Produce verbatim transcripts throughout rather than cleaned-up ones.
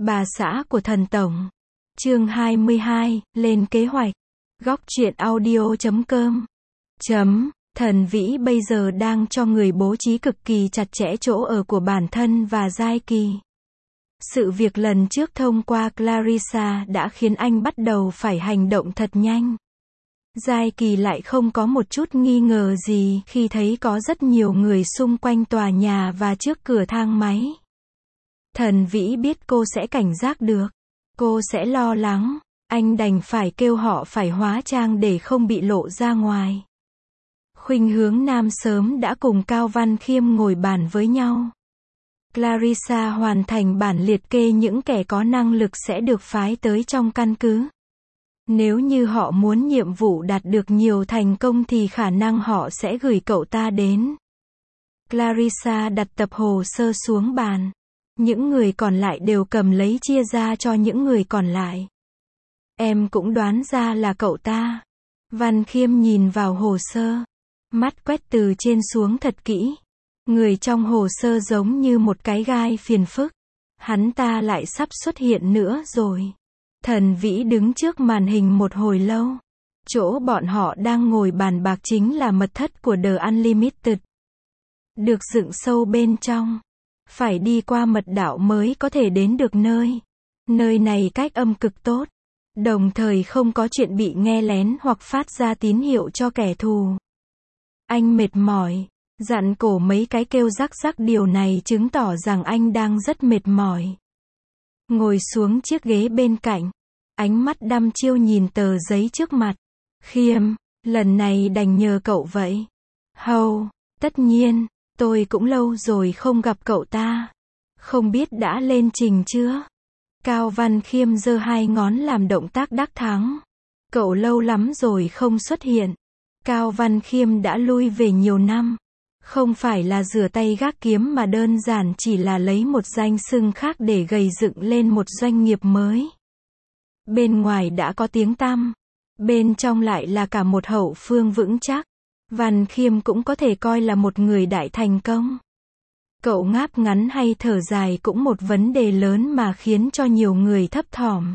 Bà xã của thần tổng. Chương hai mươi hai, lên kế hoạch. Góc truyện audio chấm com. Chấm. Thần Vĩ bây giờ đang cho người bố trí cực kỳ chặt chẽ chỗ ở của bản thân và Giai Kỳ. Sự việc lần trước thông qua Clarissa đã khiến anh bắt đầu phải hành động thật nhanh. Giai Kỳ lại không có một chút nghi ngờ gì khi thấy có rất nhiều người xung quanh tòa nhà và trước cửa thang máy. Thần Vĩ biết cô sẽ cảnh giác được. Cô sẽ lo lắng. Anh đành phải kêu họ phải hóa trang để không bị lộ ra ngoài. Khuynh Hướng Nam sớm đã cùng Cao Văn Khiêm ngồi bàn với nhau. Clarissa hoàn thành bản liệt kê những kẻ có năng lực sẽ được phái tới trong căn cứ. Nếu như họ muốn nhiệm vụ đạt được nhiều thành công thì khả năng họ sẽ gửi cậu ta đến. Clarissa đặt tập hồ sơ xuống bàn. Những người còn lại đều cầm lấy chia ra cho những người còn lại. Em cũng đoán ra là cậu ta. Văn Khiêm nhìn vào hồ sơ. Mắt quét từ trên xuống thật kỹ. Người trong hồ sơ giống như một cái gai phiền phức. Hắn ta lại sắp xuất hiện nữa rồi. Thần Vĩ đứng trước màn hình một hồi lâu. Chỗ bọn họ đang ngồi bàn bạc chính là mật thất của The Unlimited. Được dựng sâu bên trong. Phải đi qua mật đạo mới có thể đến được nơi. Nơi này cách âm cực tốt. Đồng thời không có chuyện bị nghe lén hoặc phát ra tín hiệu cho kẻ thù. Anh mệt mỏi. Dặn cổ mấy cái kêu rắc rắc, điều này chứng tỏ rằng anh đang rất mệt mỏi. Ngồi xuống chiếc ghế bên cạnh. Ánh mắt đăm chiêu nhìn tờ giấy trước mặt. Khiêm, lần này đành nhờ cậu vậy. Hầu, tất nhiên, tôi cũng lâu rồi không gặp cậu ta. Không biết đã lên trình chưa? Cao Văn Khiêm giơ hai ngón làm động tác đắc thắng. Cậu lâu lắm rồi không xuất hiện. Cao Văn Khiêm đã lui về nhiều năm. Không phải là rửa tay gác kiếm mà đơn giản chỉ là lấy một danh xưng khác để gầy dựng lên một doanh nghiệp mới. Bên ngoài đã có tiếng tăm. Bên trong lại là cả một hậu phương vững chắc. Văn Khiêm cũng có thể coi là một người đại thành công. Cậu ngáp ngắn hay thở dài cũng một vấn đề lớn mà khiến cho nhiều người thấp thỏm.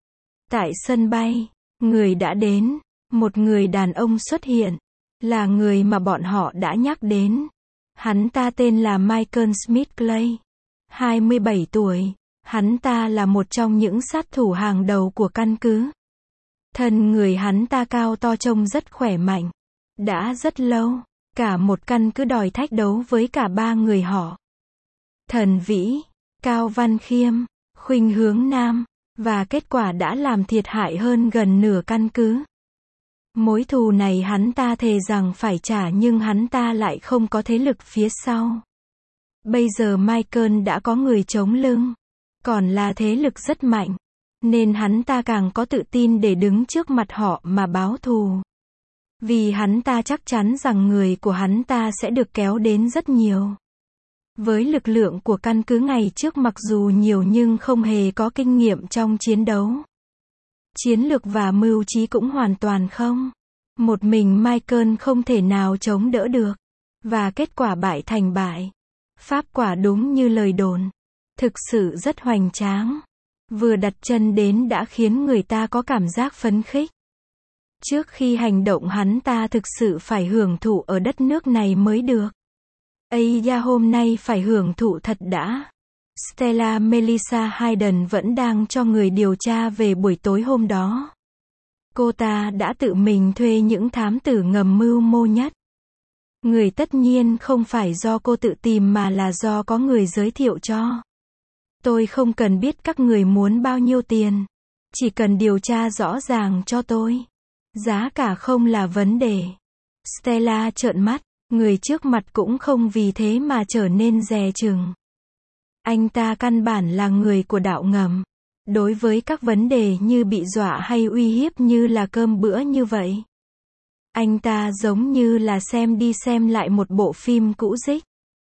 Tại sân bay, người đã đến. Một người đàn ông xuất hiện. Là người mà bọn họ đã nhắc đến. Hắn ta tên là Michael Smith Clay. hai mươi bảy tuổi. Hắn ta là một trong những sát thủ hàng đầu của căn cứ. Thân người hắn ta cao to trông rất khỏe mạnh. Đã rất lâu, cả một căn cứ đòi thách đấu với cả ba người họ. Thần Vĩ, Cao Văn Khiêm, Khuynh Hướng Nam. Và kết quả đã làm thiệt hại hơn gần nửa căn cứ. Mối thù này hắn ta thề rằng phải trả nhưng hắn ta lại không có thế lực phía sau. Bây giờ Michael đã có người chống lưng. Còn là thế lực rất mạnh. Nên hắn ta càng có tự tin để đứng trước mặt họ mà báo thù. Vì hắn ta chắc chắn rằng người của hắn ta sẽ được kéo đến rất nhiều. Với lực lượng của căn cứ ngày trước mặc dù nhiều nhưng không hề có kinh nghiệm trong chiến đấu. Chiến lược và mưu trí cũng hoàn toàn không. Một mình Michael không thể nào chống đỡ được. Và kết quả bại thành bại. Pháp quả đúng như lời đồn. Thực sự rất hoành tráng. Vừa đặt chân đến đã khiến người ta có cảm giác phấn khích. Trước khi hành động hắn ta thực sự phải hưởng thụ ở đất nước này mới được. Ây da, hôm nay phải hưởng thụ thật đã. Stella Melissa Hayden vẫn đang cho người điều tra về buổi tối hôm đó. Cô ta đã tự mình thuê những thám tử ngầm mưu mô nhất. Người tất nhiên không phải do cô tự tìm mà là do có người giới thiệu cho. Tôi không cần biết các người muốn bao nhiêu tiền. Chỉ cần điều tra rõ ràng cho tôi. Giá cả không là vấn đề. Stella trợn mắt. Người trước mặt cũng không vì thế mà trở nên dè chừng. Anh ta căn bản là người của đạo ngầm. Đối với các vấn đề như bị dọa hay uy hiếp như là cơm bữa như vậy. Anh ta giống như là xem đi xem lại một bộ phim cũ rích.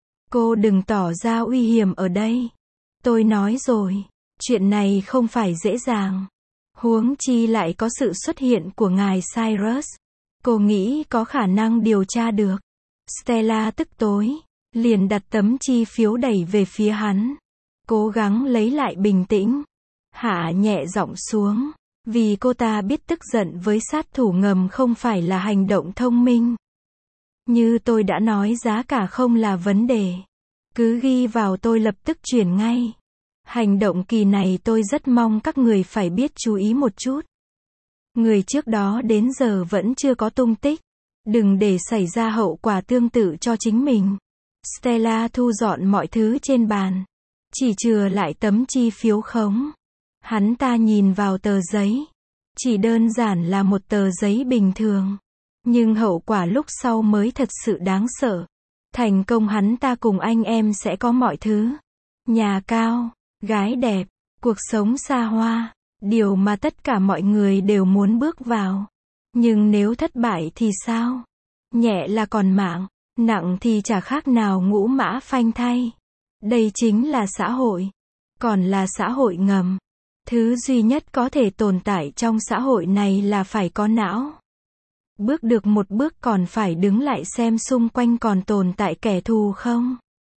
Cô đừng tỏ ra uy hiểm ở đây. Tôi nói rồi, chuyện này không phải dễ dàng. Huống chi lại có sự xuất hiện của ngài Cyrus. Cô nghĩ có khả năng điều tra được. Stella tức tối, liền đặt tấm chi phiếu đẩy về phía hắn. cố gắng lấy lại bình tĩnh, hạ nhẹ giọng xuống, vì cô ta biết tức giận với sát thủ ngầm không phải là hành động thông minh. Như tôi đã nói, giá cả không là vấn đề. Cứ ghi vào, tôi lập tức chuyển ngay. Hành động kỳ này tôi rất mong các người phải biết chú ý một chút. Người trước đó đến giờ vẫn chưa có tung tích. Đừng để xảy ra hậu quả tương tự cho chính mình. Stella thu dọn mọi thứ trên bàn. Chỉ chừa lại tấm chi phiếu khống. Hắn ta nhìn vào tờ giấy. Chỉ đơn giản là một tờ giấy bình thường. Nhưng hậu quả lúc sau mới thật sự đáng sợ. Thành công hắn ta cùng anh em sẽ có mọi thứ. Nhà cao, gái đẹp, cuộc sống xa hoa. Điều mà tất cả mọi người đều muốn bước vào. Nhưng nếu thất bại thì sao? Nhẹ là còn mạng, nặng thì chả khác nào ngũ mã phanh thay. Đây chính là xã hội. Còn là xã hội ngầm. Thứ duy nhất có thể tồn tại trong xã hội này là phải có não. Bước được một bước còn phải đứng lại xem xung quanh còn tồn tại kẻ thù không?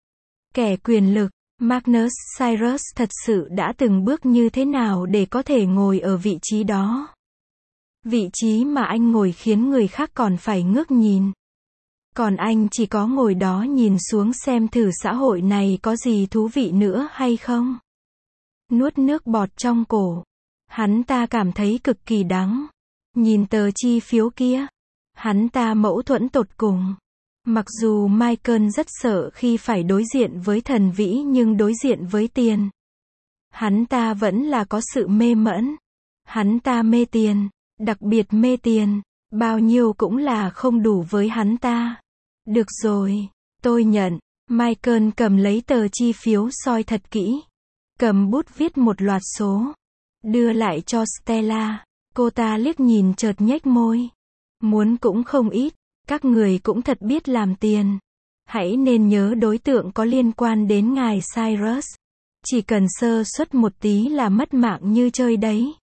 Kẻ quyền lực. Magnus Cyrus thật sự đã từng bước như thế nào để có thể ngồi ở vị trí đó? Vị trí mà anh ngồi khiến người khác còn phải ngước nhìn. Còn anh chỉ có ngồi đó nhìn xuống xem thử xã hội này có gì thú vị nữa hay không. Nuốt nước bọt trong cổ. Hắn ta cảm thấy cực kỳ đắng. Nhìn tờ chi phiếu kia. Hắn ta mâu thuẫn tột cùng. Mặc dù Michael rất sợ khi phải đối diện với thần vĩ, nhưng đối diện với tiền, hắn ta vẫn là có sự mê mẩn. Hắn ta mê tiền, đặc biệt mê tiền, bao nhiêu cũng là không đủ với hắn ta. Được rồi, tôi nhận. Michael cầm lấy tờ chi phiếu soi thật kỹ. Cầm bút viết một loạt số. Đưa lại cho Stella. Cô ta liếc nhìn chợt nhếch môi. Muốn cũng không ít. Các người cũng thật biết làm tiền. Hãy nên nhớ đối tượng có liên quan đến ngài Cyrus. Chỉ cần sơ suất một tí là mất mạng như chơi đấy.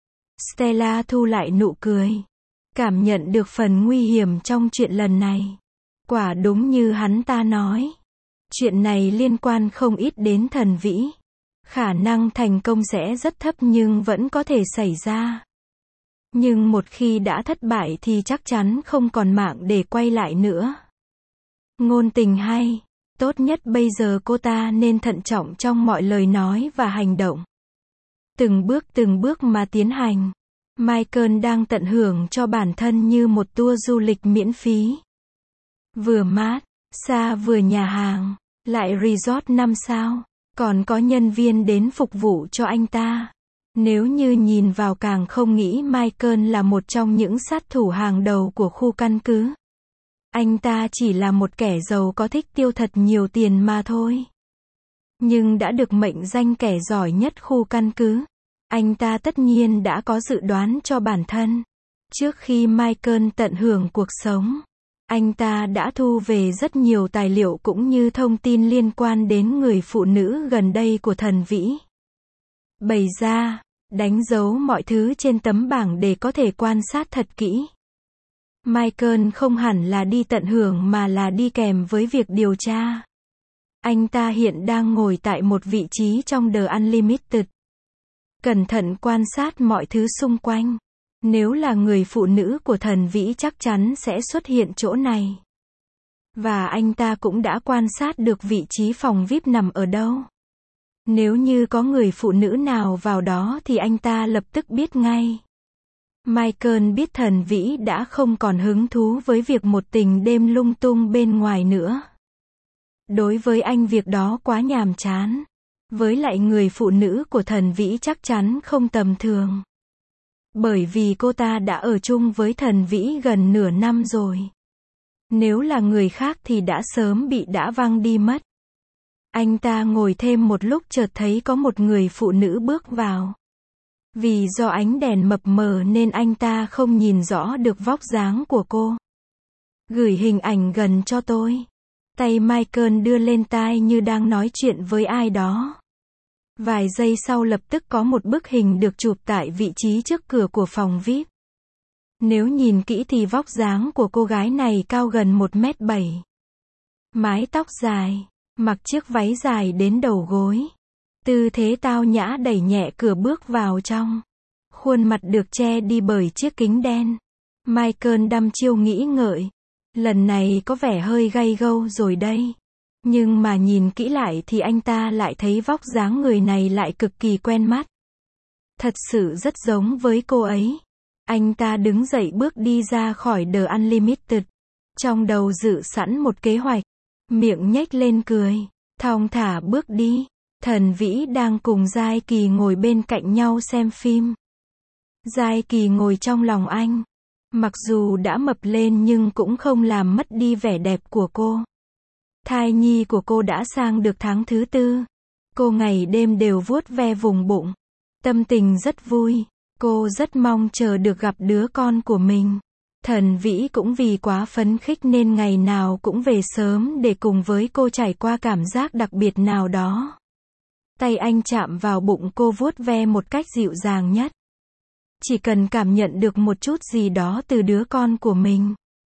Stella thu lại nụ cười. Cảm nhận được phần nguy hiểm trong chuyện lần này. Quả đúng như hắn ta nói. Chuyện này liên quan không ít đến thần vĩ. Khả năng thành công sẽ rất thấp nhưng vẫn có thể xảy ra. Nhưng một khi đã thất bại thì chắc chắn không còn mạng để quay lại nữa. Ngôn tình hay. Tốt nhất bây giờ cô ta nên thận trọng trong mọi lời nói và hành động. Từng bước từng bước mà tiến hành. Michael đang tận hưởng cho bản thân như một tour du lịch miễn phí. Vừa mát, xa vừa nhà hàng, lại resort năm sao, còn có nhân viên đến phục vụ cho anh ta. Nếu như nhìn vào càng không nghĩ Michael là một trong những sát thủ hàng đầu của khu căn cứ. Anh ta chỉ là một kẻ giàu có thích tiêu thật nhiều tiền mà thôi. Nhưng đã được mệnh danh kẻ giỏi nhất khu căn cứ. Anh ta tất nhiên đã có dự đoán cho bản thân. Trước khi Michael tận hưởng cuộc sống, anh ta đã thu về rất nhiều tài liệu cũng như thông tin liên quan đến người phụ nữ gần đây của thần vĩ. Bày ra, đánh dấu mọi thứ trên tấm bảng để có thể quan sát thật kỹ. Michael không hẳn là đi tận hưởng mà là đi kèm với việc điều tra. Anh ta hiện đang ngồi tại một vị trí trong The Unlimited. Cẩn thận quan sát mọi thứ xung quanh. Nếu là người phụ nữ của thần vĩ chắc chắn sẽ xuất hiện chỗ này. Và anh ta cũng đã quan sát được vị trí phòng vi ai pi nằm ở đâu. Nếu như có người phụ nữ nào vào đó thì anh ta lập tức biết ngay. Michael biết thần vĩ đã không còn hứng thú với việc một tình đêm lung tung bên ngoài nữa. Đối với anh việc đó quá nhàm chán. Với lại người phụ nữ của thần vĩ chắc chắn không tầm thường. Bởi vì cô ta đã ở chung với thần vĩ gần nửa năm rồi. Nếu là người khác thì đã sớm bị đã văng đi mất. Anh ta ngồi thêm một lúc chợt thấy có một người phụ nữ bước vào. Vì do ánh đèn mập mờ nên anh ta không nhìn rõ được vóc dáng của cô. Gửi hình ảnh gần cho tôi. Tay Michael đưa lên tai như đang nói chuyện với ai đó. Vài giây sau lập tức có một bức hình được chụp tại vị trí trước cửa của phòng vi ai pi. Nếu nhìn kỹ thì vóc dáng của cô gái này cao gần một mét bảy. Mái tóc dài, mặc chiếc váy dài đến đầu gối. Tư thế tao nhã đẩy nhẹ cửa bước vào trong. Khuôn mặt được che đi bởi chiếc kính đen. Michael đăm chiêu nghĩ ngợi. Lần này có vẻ hơi gay gâu rồi đây. Nhưng mà nhìn kỹ lại thì anh ta lại thấy vóc dáng người này lại cực kỳ quen mắt. Thật sự rất giống với cô ấy. Anh ta đứng dậy bước đi ra khỏi The Unlimited. Trong đầu dự sẵn một kế hoạch. Miệng nhếch lên cười. Thong thả bước đi. Thần Vĩ đang cùng Giai Kỳ ngồi bên cạnh nhau xem phim. Giai Kỳ ngồi trong lòng anh. Mặc dù đã mập lên nhưng cũng không làm mất đi vẻ đẹp của cô. Thai nhi của cô đã sang được tháng thứ tư. Cô ngày đêm đều vuốt ve vùng bụng. Tâm tình rất vui. Cô rất mong chờ được gặp đứa con của mình. Thần Vĩ cũng vì quá phấn khích nên ngày nào cũng về sớm để cùng với cô trải qua cảm giác đặc biệt nào đó. Tay anh chạm vào bụng cô vuốt ve một cách dịu dàng nhất. Chỉ cần cảm nhận được một chút gì đó từ đứa con của mình.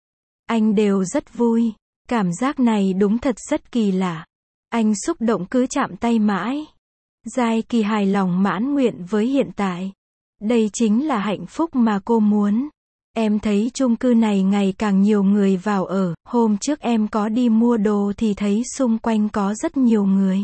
Anh đều rất vui. Cảm giác này đúng thật rất kỳ lạ. Anh xúc động cứ chạm tay mãi. Giai Kỳ hài lòng mãn nguyện với hiện tại. Đây chính là hạnh phúc mà cô muốn. Em thấy chung cư này ngày càng nhiều người vào ở. Hôm trước em có đi mua đồ thì thấy xung quanh có rất nhiều người.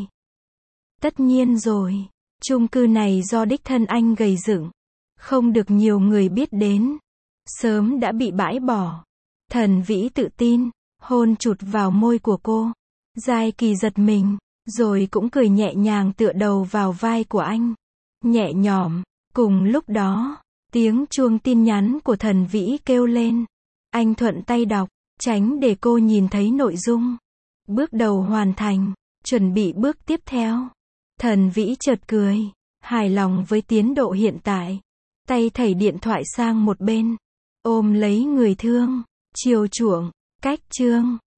Tất nhiên rồi. Chung cư này do đích thân anh gầy dựng. Không được nhiều người biết đến. Sớm đã bị bãi bỏ. Thần Vĩ tự tin. Hôn chụt vào môi của cô. Giai Kỳ giật mình. Rồi cũng cười nhẹ nhàng tựa đầu vào vai của anh. Nhẹ nhõm. Cùng lúc đó, tiếng chuông tin nhắn của Thần Vĩ kêu lên. Anh thuận tay đọc, tránh để cô nhìn thấy nội dung. Bước đầu hoàn thành, chuẩn bị bước tiếp theo. Thần Vĩ chợt cười, hài lòng với tiến độ hiện tại. Tay thảy điện thoại sang một bên, ôm lấy người thương, chiều chuộng, cách chương.